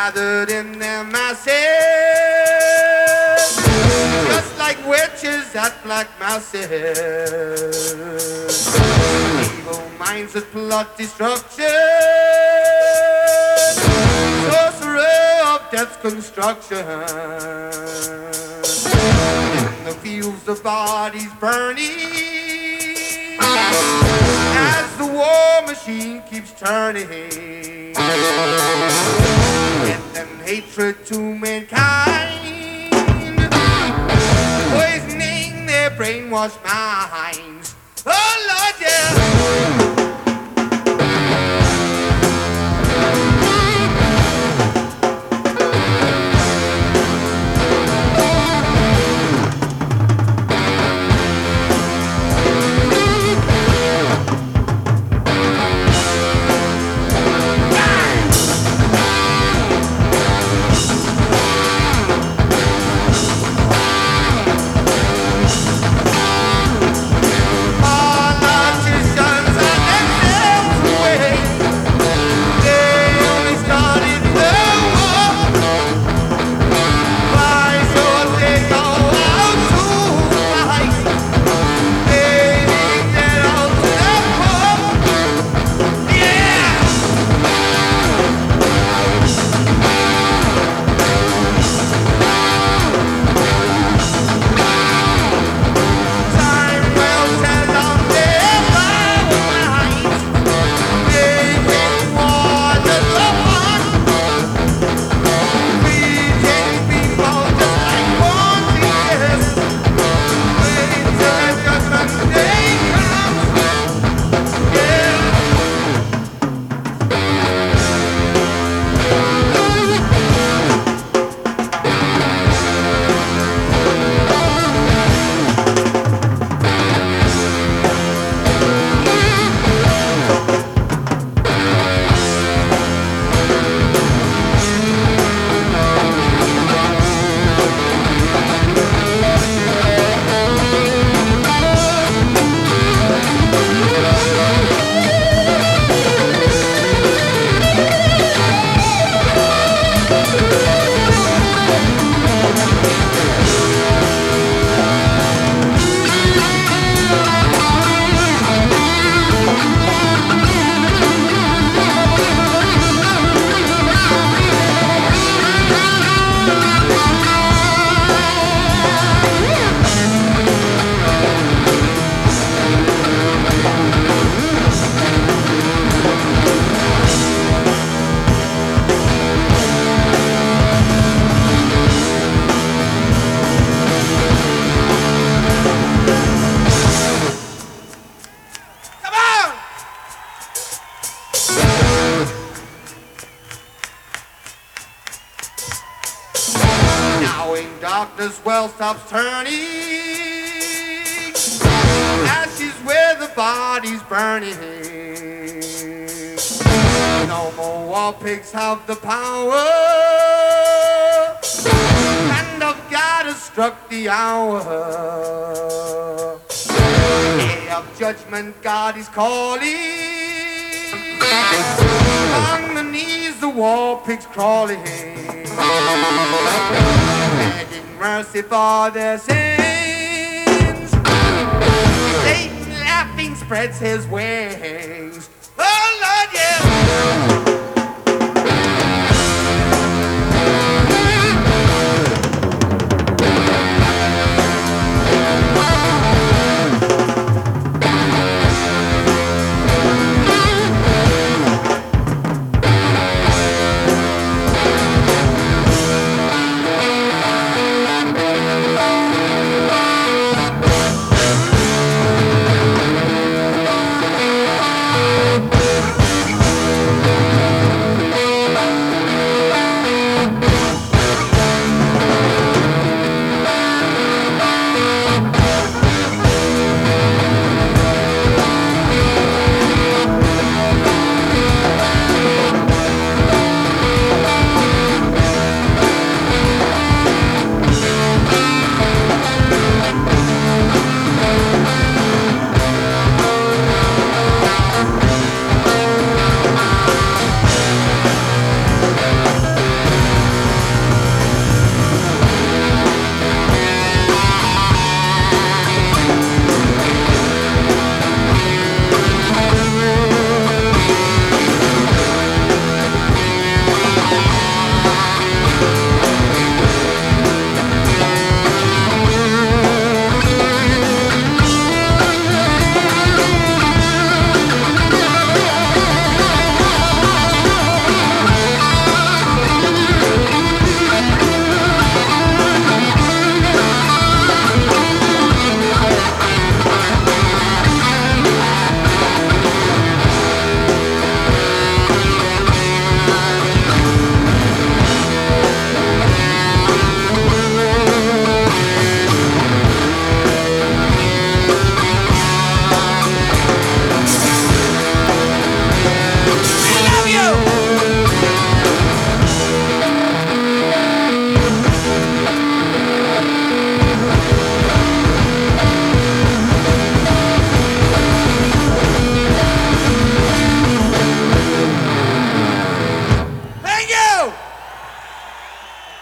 gathered in their masses, just like witches at black masses. Evil minds that plot destruction, sorcerer of death's construction. In the fields the bodies burning, as the war machine keeps turning. Death and hatred to mankind, poisoning their brainwashed minds. Oh Lord, yeah. Darkness well stops turning, ashes where the body's burning. No more war pigs have the power, hand of God has struck the hour. Day of judgment God is calling, on the knees the war pigs crawling, begging mercy for their sins. Satan laughing spreads his wings. Oh Lord, yeah.